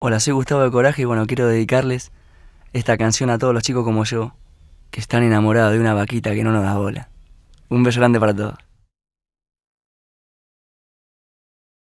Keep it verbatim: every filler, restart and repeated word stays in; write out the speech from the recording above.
Hola, soy Gustavo de Coraje y bueno, quiero dedicarles esta canción a todos los chicos como yo, que están enamorados de una vaquita que no nos da bola. Un beso grande para todos.